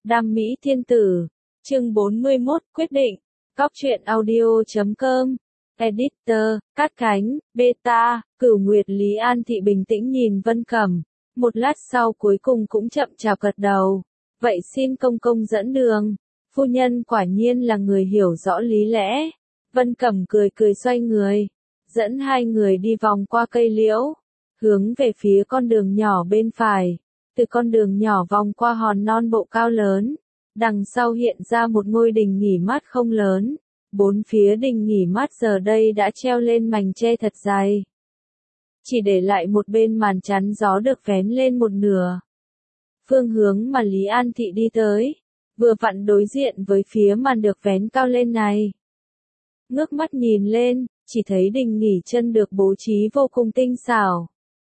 Đam mỹ thiên tử. Chương 41 quyết định. Cóc truyện audio.com. Editor, Cát Khánh, Beta, Cửu Nguyệt Lý An Thị bình tĩnh nhìn Vân Cẩm. Một lát sau cuối cùng cũng chậm chạp gật đầu. Vậy xin công công dẫn đường. Phu nhân quả nhiên là người hiểu rõ lý lẽ. Vân Cẩm cười cười xoay người. Dẫn hai người đi vòng qua cây liễu. Hướng về phía con đường nhỏ bên phải. Từ con đường nhỏ vòng qua hòn non bộ cao lớn. Đằng sau hiện ra một ngôi đình nghỉ mát không lớn. Bốn phía đình nghỉ mát giờ đây đã treo lên mành tre thật dày. Chỉ để lại một bên màn chắn gió được vén lên một nửa. Phương hướng mà Lý An Thị đi tới, vừa vặn đối diện với phía màn được vén cao lên này. Ngước mắt nhìn lên, chỉ thấy đình nghỉ chân được bố trí vô cùng tinh xảo.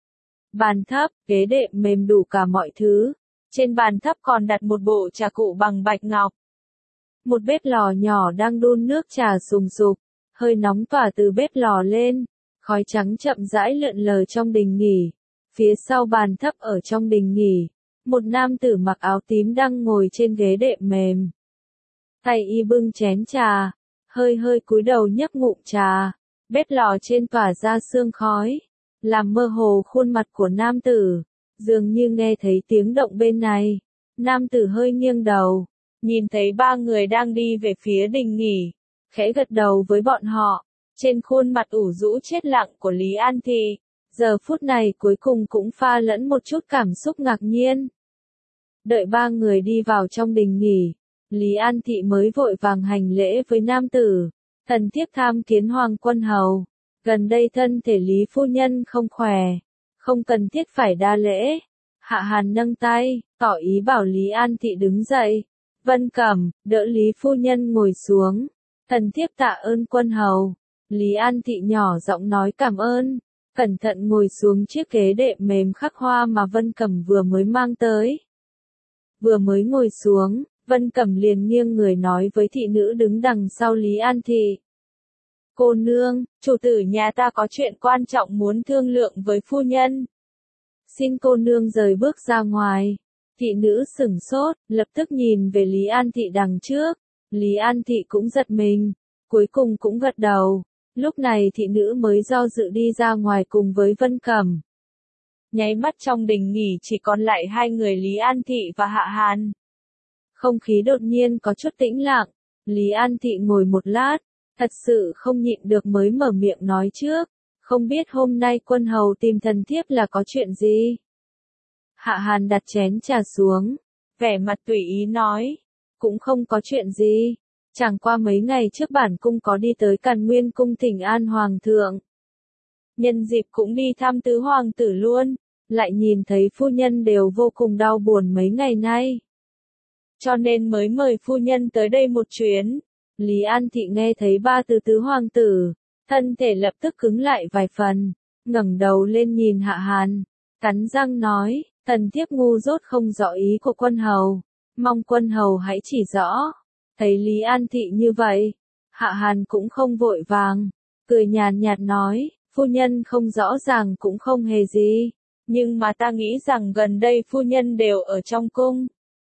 Bàn thấp, ghế đệm mềm đủ cả mọi thứ. Trên bàn thấp còn đặt một bộ trà cụ bằng bạch ngọc. Một bếp lò nhỏ đang đun nước trà sùng sục, hơi nóng tỏa từ bếp lò lên, khói trắng chậm rãi lượn lờ trong đình nghỉ. Phía sau bàn thấp ở trong đình nghỉ, một nam tử mặc áo tím đang ngồi trên ghế đệm mềm. Tay y bưng chén trà, hơi hơi cúi đầu nhấp ngụm trà, bếp lò trên tỏa ra sương khói, làm mơ hồ khuôn mặt của nam tử, dường như nghe thấy tiếng động bên này. Nam tử hơi nghiêng đầu, nhìn thấy ba người đang đi về phía đình nghỉ, khẽ gật đầu với bọn họ. Trên khuôn mặt ủ rũ chết lặng của Lý An Thị, giờ phút này cuối cùng cũng pha lẫn một chút cảm xúc ngạc nhiên. Đợi ba người đi vào trong đình nghỉ, Lý An Thị mới vội vàng hành lễ với nam tử. Thần thiếp tham kiến Hoàng Quân Hầu, gần đây thân thể Lý phu nhân không khỏe, không cần thiết phải đa lễ. Hạ Hàn nâng tay, tỏ ý bảo Lý An Thị đứng dậy. Vân Cẩm, đỡ Lý phu nhân ngồi xuống. Thần thiếp tạ ơn Quân Hầu. Lý An Thị nhỏ giọng nói cảm ơn, cẩn thận ngồi xuống chiếc ghế đệm mềm khắc hoa mà Vân Cẩm vừa mới mang tới. Vừa mới ngồi xuống, Vân Cẩm liền nghiêng người nói với thị nữ đứng đằng sau Lý An Thị. Cô nương, chủ tử nhà ta có chuyện quan trọng muốn thương lượng với phu nhân. Xin cô nương rời bước ra ngoài. Thị nữ sửng sốt, lập tức nhìn về Lý An Thị đằng trước. Lý An Thị cũng giật mình, cuối cùng cũng gật đầu. Lúc này thị nữ mới do dự đi ra ngoài cùng với Vân Cẩm. Nháy mắt trong đình nghỉ chỉ còn lại hai người Lý An Thị và Hạ Hàn. Không khí đột nhiên có chút tĩnh lặng. Lý An Thị ngồi một lát, thật sự không nhịn được mới mở miệng nói trước. Không biết hôm nay Quân Hầu tìm thần thiếp là có chuyện gì? Hạ Hàn đặt chén trà xuống, vẻ mặt tùy ý nói. Cũng không có chuyện gì. Chẳng qua mấy ngày trước bản cung có đi tới Càn Nguyên cung thỉnh an hoàng thượng. Nhân dịp cũng đi thăm tứ hoàng tử luôn, lại nhìn thấy phu nhân đều vô cùng đau buồn mấy ngày nay. Cho nên mới mời phu nhân tới đây một chuyến. Lý An Thị nghe thấy ba từ tứ hoàng tử, thân thể lập tức cứng lại vài phần, ngẩng đầu lên nhìn Hạ Hàn, cắn răng nói, thần thiếp ngu dốt không rõ ý của Quân Hầu, mong Quân Hầu hãy chỉ rõ. Thấy Lý An Thị như vậy, Hạ Hàn cũng không vội vàng, cười nhàn nhạt nói, phu nhân không rõ ràng cũng không hề gì, nhưng mà ta nghĩ rằng gần đây phu nhân đều ở trong cung.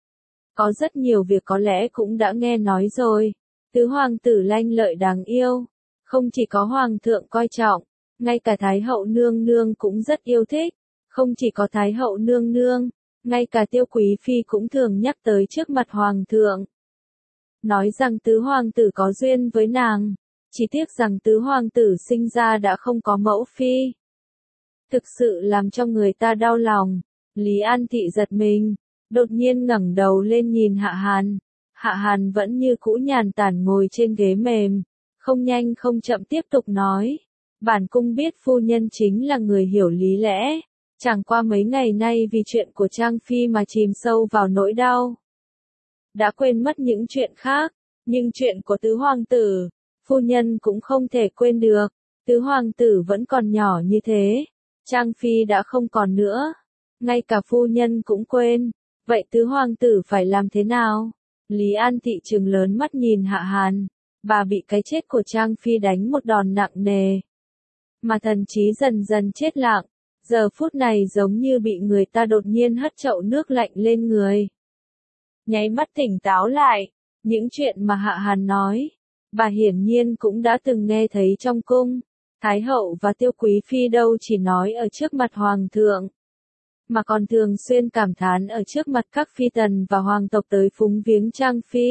Có rất nhiều việc có lẽ cũng đã nghe nói rồi, tứ hoàng tử lanh lợi đáng yêu, không chỉ có hoàng thượng coi trọng, ngay cả Thái hậu nương nương cũng rất yêu thích, không chỉ có Thái hậu nương nương, ngay cả Tiêu Quý Phi cũng thường nhắc tới trước mặt hoàng thượng. Nói rằng tứ hoàng tử có duyên với nàng, chỉ tiếc rằng tứ hoàng tử sinh ra đã không có mẫu phi. Thực sự làm cho người ta đau lòng. Lý An Thị giật mình, đột nhiên ngẩng đầu lên nhìn Hạ Hàn. Hạ Hàn vẫn như cũ nhàn tản ngồi trên ghế mềm, không nhanh không chậm tiếp tục nói. Bản cung biết phu nhân chính là người hiểu lý lẽ, chẳng qua mấy ngày nay vì chuyện của Trang Phi mà chìm sâu vào nỗi đau. Đã quên mất những chuyện khác, nhưng chuyện của tứ hoàng tử, phu nhân cũng không thể quên được. Tứ hoàng tử vẫn còn nhỏ như thế, Trang Phi đã không còn nữa, ngay cả phu nhân cũng quên, vậy tứ hoàng tử phải làm thế nào? Lý An Thị trừng lớn mắt nhìn Hạ Hàn, bà bị cái chết của Trang Phi đánh một đòn nặng nề, mà thần trí dần dần chết lặng, giờ phút này giống như bị người ta đột nhiên hất chậu nước lạnh lên người. nháy mắt tỉnh táo lại. Những chuyện mà Hạ Hàn nói, bà hiển nhiên cũng đã từng nghe thấy trong cung. Thái hậu và Tiêu Quý Phi đâu chỉ nói ở trước mặt hoàng thượng, mà còn thường xuyên cảm thán ở trước mặt các phi tần và hoàng tộc tới phúng viếng Trang Phi.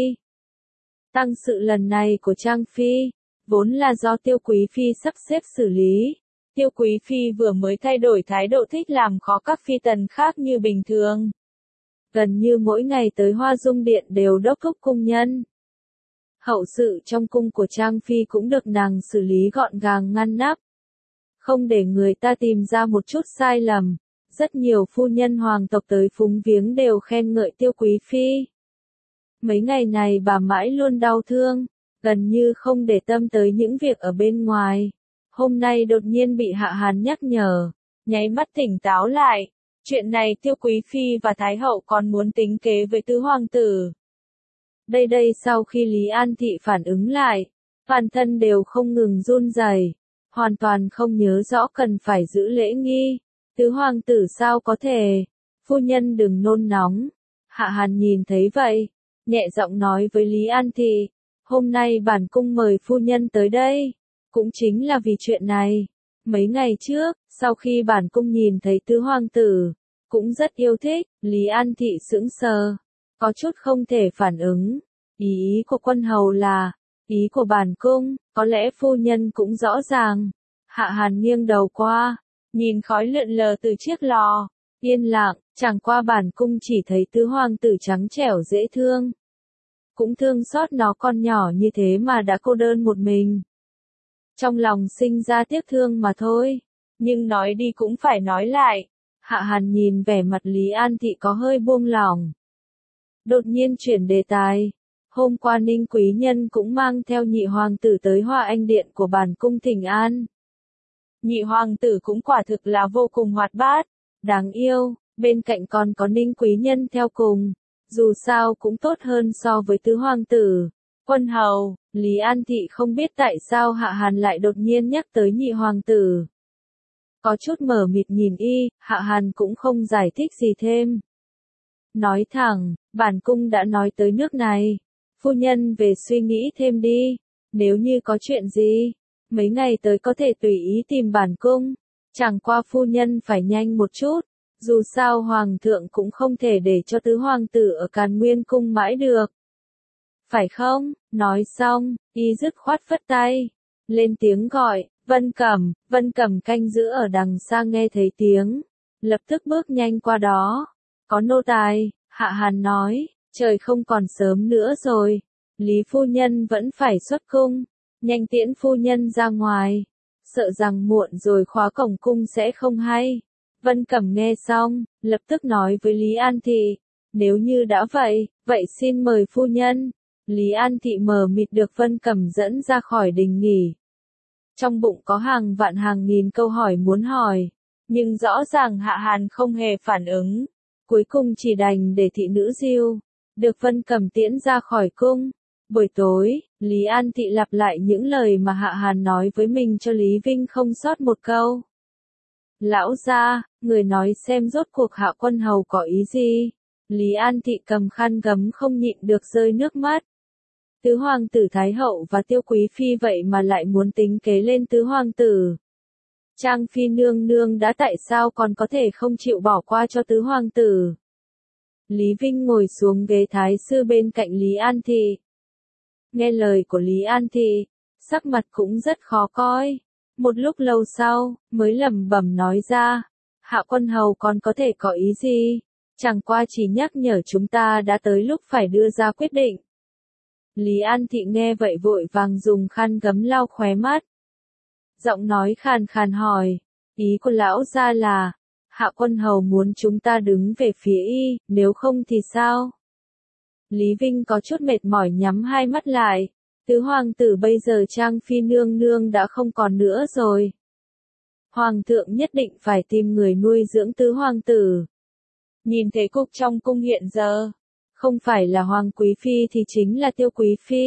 Tăng sự lần này của Trang Phi, vốn là do Tiêu Quý Phi sắp xếp xử lý. Tiêu Quý Phi vừa mới thay đổi thái độ thích làm khó các phi tần khác như bình thường. Gần như mỗi ngày tới Hoa Dung Điện đều đốc thúc cung nhân. Hậu sự trong cung của Trang Phi cũng được nàng xử lý gọn gàng ngăn nắp. Không để người ta tìm ra một chút sai lầm. Rất nhiều phu nhân hoàng tộc tới phúng viếng đều khen ngợi Tiêu Quý Phi. Mấy ngày này bà mãi luôn đau thương, gần như không để tâm tới những việc ở bên ngoài. Hôm nay đột nhiên bị Hạ Hàn nhắc nhở, nháy mắt tỉnh táo lại. Chuyện này Tiêu Quý Phi và Thái hậu còn muốn tính kế với tứ hoàng tử. Đây sau khi Lý An Thị phản ứng lại, toàn thân đều không ngừng run rẩy, hoàn toàn không nhớ rõ cần phải giữ lễ nghi. Tứ hoàng tử sao có thể? Phu nhân đừng nôn nóng. Hạ Hàn nhìn thấy vậy, nhẹ giọng nói với Lý An Thị, hôm nay bản cung mời phu nhân tới đây, cũng chính là vì chuyện này. Mấy ngày trước, sau khi bản cung nhìn thấy tứ hoàng tử, cũng rất yêu thích, Lý An Thị sững sờ, có chút không thể phản ứng. Ý của quân hầu là, ý của bản cung, có lẽ phu nhân cũng rõ ràng. Hạ Hàn nghiêng đầu qua, nhìn khói lượn lờ từ chiếc lò, yên lặng, chẳng qua bản cung chỉ thấy tứ hoàng tử trắng trẻo dễ thương. Cũng thương xót nó con nhỏ như thế mà đã cô đơn một mình. Trong lòng sinh ra tiếc thương mà thôi, nhưng nói đi cũng phải nói lại. Hạ Hàn nhìn vẻ mặt Lý An Thị có hơi buông lỏng. Đột nhiên chuyển đề tài. Hôm qua Ninh Quý Nhân cũng mang theo nhị hoàng tử tới Hoa Anh Điện của bản cung thỉnh an. Nhị hoàng tử cũng quả thực là vô cùng hoạt bát, đáng yêu, bên cạnh còn có Ninh Quý Nhân theo cùng. Dù sao cũng tốt hơn so với tứ hoàng tử. Quân hầu, Lý An Thị không biết tại sao Hạ Hàn lại đột nhiên nhắc tới nhị hoàng tử. Có chút mờ mịt nhìn y, Hạ Hàn cũng không giải thích gì thêm. Nói thẳng, bản cung đã nói tới nước này. Phu nhân về suy nghĩ thêm đi, nếu như có chuyện gì, mấy ngày tới có thể tùy ý tìm bản cung. Chẳng qua phu nhân phải nhanh một chút, dù sao hoàng thượng cũng không thể để cho tứ hoàng tử ở Càn Nguyên cung mãi được. Phải không? Nói xong, y dứt khoát phất tay, lên tiếng gọi, Vân Cẩm canh giữ ở đằng xa nghe thấy tiếng, lập tức bước nhanh qua đó. Có nô tài, Hạ Hàn nói, trời không còn sớm nữa rồi, Lý phu nhân vẫn phải xuất cung, nhanh tiễn phu nhân ra ngoài, sợ rằng muộn rồi khóa cổng cung sẽ không hay. Vân Cẩm nghe xong, lập tức nói với Lý An Thị, nếu như đã vậy, vậy xin mời phu nhân. Lý An Thị mờ mịt được Vân Cẩm dẫn ra khỏi đình nghỉ. Trong bụng có hàng vạn hàng nghìn câu hỏi muốn hỏi, nhưng rõ ràng Hạ Hàn không hề phản ứng. Cuối cùng chỉ đành để thị nữ diêu, được Vân Cẩm tiễn ra khỏi cung. Buổi tối, Lý An Thị lặp lại những lời mà Hạ Hàn nói với mình cho Lý Vinh không sót một câu. Lão gia, người nói xem rốt cuộc Hạ quân hầu có ý gì? Lý An Thị cầm khăn gấm không nhịn được rơi nước mắt. Tứ hoàng tử Thái hậu và Tiêu Quý Phi vậy mà lại muốn tính kế lên tứ hoàng tử. Trang Phi nương nương đã tại sao còn có thể không chịu bỏ qua cho tứ hoàng tử? Lý Vinh ngồi xuống ghế thái sư bên cạnh Lý An Thị. Nghe lời của Lý An Thị, sắc mặt cũng rất khó coi. Một lúc lâu sau, mới lẩm bẩm nói ra, Hạ quân hầu còn có thể có ý gì? Chẳng qua chỉ nhắc nhở chúng ta đã tới lúc phải đưa ra quyết định. Lý An Thị nghe vậy vội vàng dùng khăn gấm lau khóe mắt. Giọng nói khàn khàn hỏi, ý của lão gia là, Hạ quân hầu muốn chúng ta đứng về phía y, nếu không thì sao? Lý Vinh có chút mệt mỏi nhắm hai mắt lại, tứ hoàng tử bây giờ Trang Phi nương nương đã không còn nữa rồi. Hoàng thượng nhất định phải tìm người nuôi dưỡng tứ hoàng tử. Nhìn thế cục trong cung hiện giờ, không phải là Hoàng Quý Phi thì chính là Tiêu Quý Phi.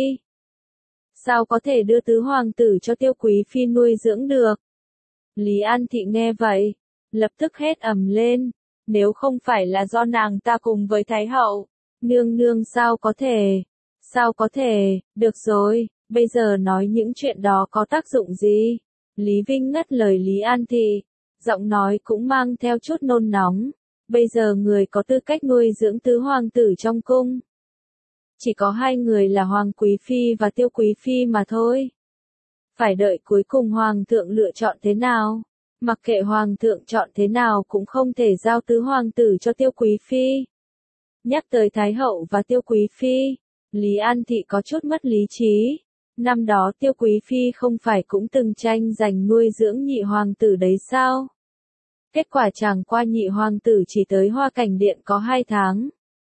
Sao có thể đưa tứ hoàng tử cho Tiêu Quý Phi nuôi dưỡng được? Lý An Thị nghe vậy, lập tức hét ầm lên, nếu không phải là do nàng ta cùng với Thái hậu, Nương nương sao có thể? Sao có thể? Được rồi, bây giờ nói những chuyện đó có tác dụng gì? Lý Vinh ngắt lời Lý An Thị, giọng nói cũng mang theo chút nôn nóng. Bây giờ người có tư cách nuôi dưỡng tứ hoàng tử trong cung. Chỉ có hai người là Hoàng Quý Phi và Tiêu Quý Phi mà thôi. Phải đợi cuối cùng Hoàng thượng lựa chọn thế nào. Mặc kệ Hoàng thượng chọn thế nào cũng không thể giao tứ hoàng tử cho Tiêu Quý Phi. Nhắc tới Thái Hậu và Tiêu Quý Phi, Lý An Thị có chút mất lý trí. Năm đó Tiêu Quý Phi không phải cũng từng tranh giành nuôi dưỡng nhị hoàng tử đấy sao? Kết quả chẳng qua nhị hoàng tử chỉ tới Hoa Cảnh Điện có 2 tháng.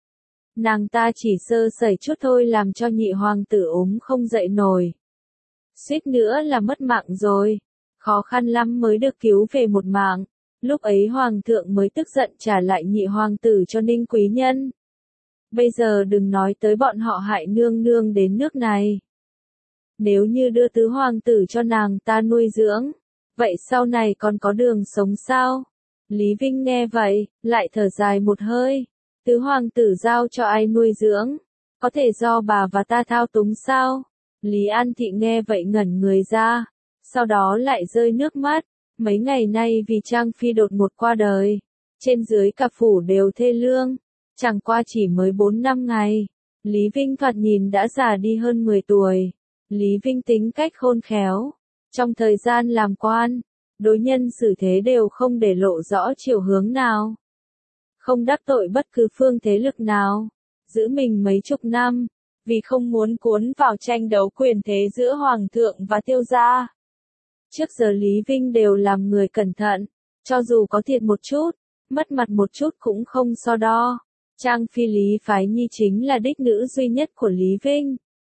Nàng ta chỉ sơ sẩy chút thôi làm cho nhị hoàng tử ốm không dậy nổi. Suýt nữa là mất mạng rồi. Khó khăn lắm mới được cứu về một mạng. Lúc ấy hoàng thượng mới tức giận trả lại nhị hoàng tử cho Ninh Quý Nhân. Bây giờ đừng nói tới bọn họ hại nương nương đến nước này. Nếu như đưa tứ hoàng tử cho nàng ta nuôi dưỡng, vậy sau này còn có đường sống sao? Lý Vinh nghe vậy, lại thở dài một hơi. Tứ hoàng tử giao cho ai nuôi dưỡng? Có thể do bà và ta thao túng sao? Lý An Thị nghe vậy ngẩn người ra, sau đó lại rơi nước mắt. Mấy ngày nay vì Trang Phi đột ngột qua đời, trên dưới cả phủ đều thê lương. Chẳng qua chỉ mới 4-5 ngày, Lý Vinh thoạt nhìn đã già đi hơn 10 tuổi. Lý Vinh tính cách khôn khéo, trong thời gian làm quan, đối nhân xử thế đều không để lộ rõ chiều hướng nào. Không đắc tội bất cứ phương thế lực nào, giữ mình mấy chục năm, vì không muốn cuốn vào tranh đấu quyền thế giữa Hoàng thượng và Tiêu gia. Trước giờ Lý Vinh đều làm người cẩn thận, cho dù có thiệt một chút, mất mặt một chút cũng không so đo. Trang Phi Lý Phái Nhi chính là đích nữ duy nhất của Lý Vinh.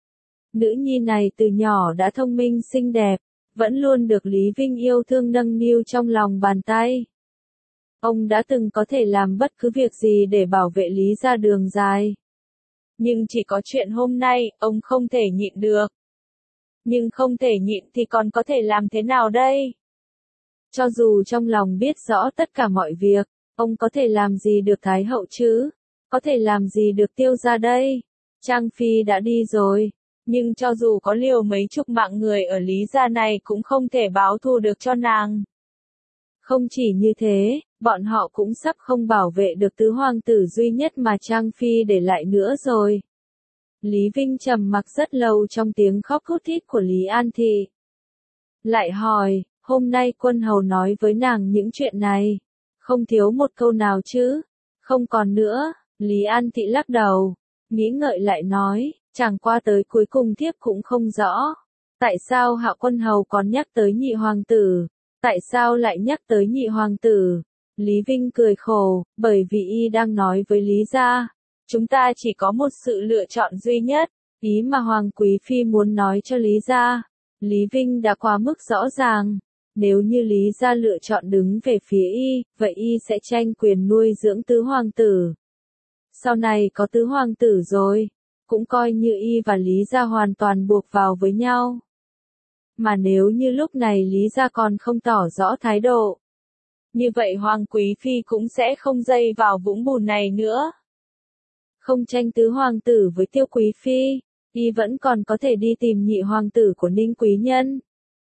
Nữ nhi này từ nhỏ đã thông minh xinh đẹp, vẫn luôn được Lý Vinh yêu thương nâng niu trong lòng bàn tay. Ông đã từng có thể làm bất cứ việc gì để bảo vệ Lý ra đường dài. Nhưng chỉ có chuyện hôm nay, ông không thể nhịn được. Nhưng không thể nhịn thì còn có thể làm thế nào đây? Cho dù trong lòng biết rõ tất cả mọi việc, ông có thể làm gì được Thái Hậu chứ? Có thể làm gì được Tiêu gia đây? Trang Phi đã đi rồi, nhưng cho dù có liều mấy chục mạng người ở Lý gia này cũng không thể báo thù được cho nàng. Không chỉ như thế, bọn họ cũng sắp không bảo vệ được tứ hoàng tử duy nhất mà Trang Phi để lại nữa rồi. Lý Vinh trầm mặc rất lâu trong tiếng khóc thút thít của Lý An Thị. Lại hỏi, hôm nay quân hầu nói với nàng những chuyện này, không thiếu một câu nào chứ? Không còn nữa, Lý An Thị lắc đầu, nghĩ ngợi lại nói, chẳng qua tới cuối cùng thiếp cũng không rõ. Tại sao Hạ quân hầu còn nhắc tới nhị hoàng tử? Tại sao lại nhắc tới nhị hoàng tử? Lý Vinh cười khổ, bởi vì y đang nói với Lý gia. Chúng ta chỉ có một sự lựa chọn duy nhất, ý mà Hoàng Quý Phi muốn nói cho Lý gia. Lý Vinh đã quá mức rõ ràng, nếu như Lý gia lựa chọn đứng về phía y, vậy y sẽ tranh quyền nuôi dưỡng tứ hoàng tử. Sau này có tứ hoàng tử rồi, cũng coi như y và Lý gia hoàn toàn buộc vào với nhau. Mà nếu như lúc này Lý gia còn không tỏ rõ thái độ, như vậy Hoàng Quý Phi cũng sẽ không dây vào vũng bùn này nữa. Không tranh tứ hoàng tử với Tiêu Quý Phi, y vẫn còn có thể đi tìm nhị hoàng tử của Ninh Quý Nhân.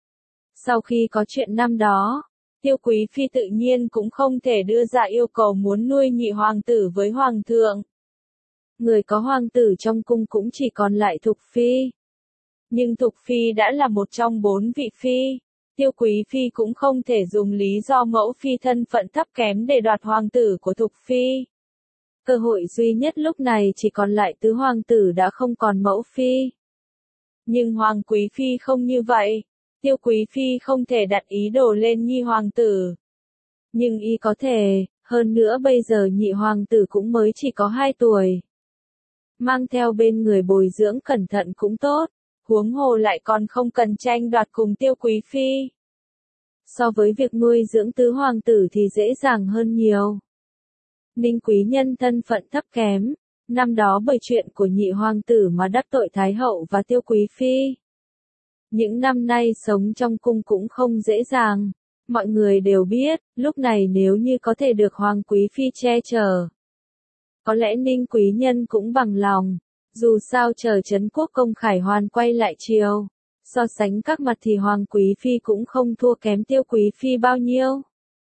Sau khi có chuyện năm đó, Tiêu Quý Phi tự nhiên cũng không thể đưa ra yêu cầu muốn nuôi nhị hoàng tử với hoàng thượng. Người có hoàng tử trong cung cũng chỉ còn lại Thục Phi. Nhưng Thục Phi đã là một trong 4 vị phi. Tiêu Quý Phi cũng không thể dùng lý do mẫu phi thân phận thấp kém để đoạt hoàng tử của Thục Phi. Cơ hội duy nhất lúc này chỉ còn lại tứ hoàng tử đã không còn mẫu phi. Nhưng Hoàng Quý Phi không như vậy. Tiêu Quý Phi không thể đặt ý đồ lên nhị hoàng tử. Nhưng y có thể, hơn nữa bây giờ nhị hoàng tử cũng mới chỉ có 2 tuổi. Mang theo bên người bồi dưỡng cẩn thận cũng tốt, huống hồ lại còn không cần tranh đoạt cùng Tiêu Quý Phi. So với việc nuôi dưỡng tứ hoàng tử thì dễ dàng hơn nhiều. Ninh Quý Nhân thân phận thấp kém, năm đó bởi chuyện của nhị hoàng tử mà đắc tội Thái Hậu và Tiêu Quý Phi. Những năm nay sống trong cung cũng không dễ dàng, mọi người đều biết, lúc này nếu như có thể được Hoàng Quý Phi che chở, Có lẽ Ninh Quý Nhân cũng bằng lòng. Dù sao chờ Trấn Quốc công khải hoàn quay lại triều. So sánh các mặt thì Hoàng Quý Phi cũng không thua kém Tiêu Quý Phi bao nhiêu.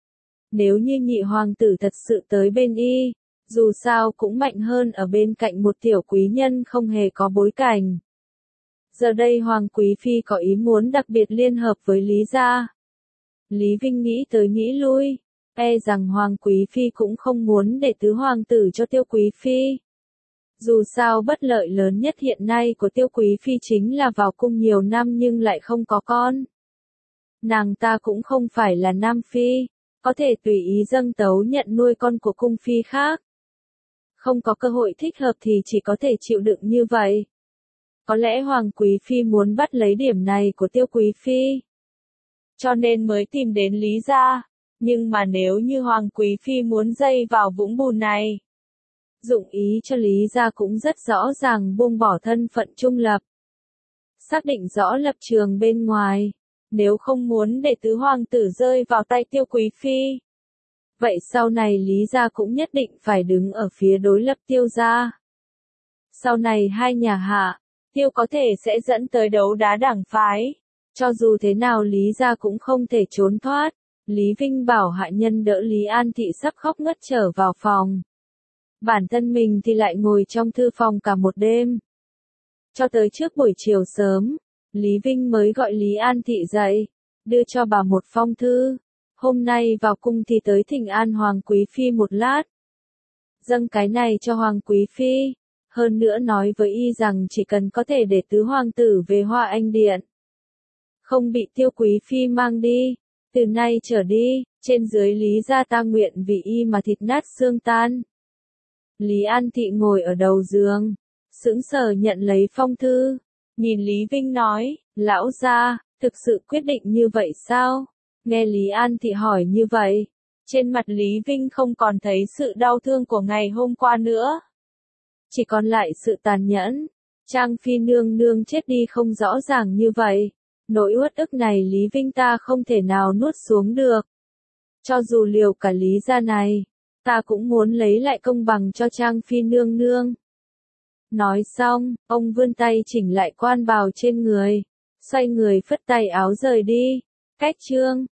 Nếu như nhị hoàng tử thật sự tới bên y, dù sao cũng mạnh hơn ở bên cạnh một tiểu quý nhân không hề có bối cảnh. Giờ đây Hoàng Quý Phi có ý muốn đặc biệt liên hợp với Lý gia. Lý Vinh nghĩ tới nghĩ lui, rằng Hoàng Quý Phi cũng không muốn để tứ hoàng tử cho Tiêu Quý Phi. Dù sao bất lợi lớn nhất hiện nay của Tiêu Quý Phi chính là vào cung nhiều năm nhưng lại không có con. Nàng ta cũng không phải là Nam Phi, có thể tùy ý dâng tấu nhận nuôi con của cung phi khác. Không có cơ hội thích hợp thì chỉ có thể chịu đựng như vậy. Có lẽ Hoàng Quý Phi muốn bắt lấy điểm này của Tiêu Quý Phi, cho nên mới tìm đến Lý gia. Nhưng mà nếu như Hoàng Quý Phi muốn dây vào vũng bùn này, dụng ý cho Lý gia cũng rất rõ ràng, buông bỏ thân phận trung lập, xác định rõ lập trường bên ngoài. Nếu không muốn để tứ hoàng tử rơi vào tay Tiêu Quý Phi, vậy sau này Lý gia cũng nhất định phải đứng ở phía đối lập Tiêu gia. Sau này hai nhà Hạ, Tiêu có thể sẽ dẫn tới đấu đá đảng phái. Cho dù thế nào Lý gia cũng không thể trốn thoát. Lý Vinh bảo hạ nhân đỡ Lý An Thị sắp khóc ngất trở vào phòng. Bản thân mình thì lại ngồi trong thư phòng cả một đêm. Cho tới trước buổi chiều sớm, Lý Vinh mới gọi Lý An Thị dậy, đưa cho bà một phong thư. Hôm nay vào cung thì tới thỉnh an Hoàng Quý Phi một lát. Dâng cái này cho Hoàng Quý Phi. Hơn nữa nói với y rằng chỉ cần có thể để tứ hoàng tử về Hoa Anh Điện, không bị Tiêu Quý Phi mang đi, từ nay trở đi, trên dưới Lý gia ta nguyện vì y mà thịt nát xương tan. Lý An Thị ngồi ở đầu giường, sững sờ nhận lấy phong thư, nhìn Lý Vinh nói, lão gia, thực sự quyết định như vậy sao? Nghe Lý An Thị hỏi như vậy, trên mặt Lý Vinh không còn thấy sự đau thương của ngày hôm qua nữa. Chỉ còn lại sự tàn nhẫn. Trang Phi nương nương chết đi không rõ ràng như vậy. Nỗi uất ức này Lý Vinh ta không thể nào nuốt xuống được. Cho dù liều cả Lý gia này, ta cũng muốn lấy lại công bằng cho Trang Phi nương nương. Nói xong, ông vươn tay chỉnh lại quan bào trên người, xoay người phất tay áo rời đi. Cách chương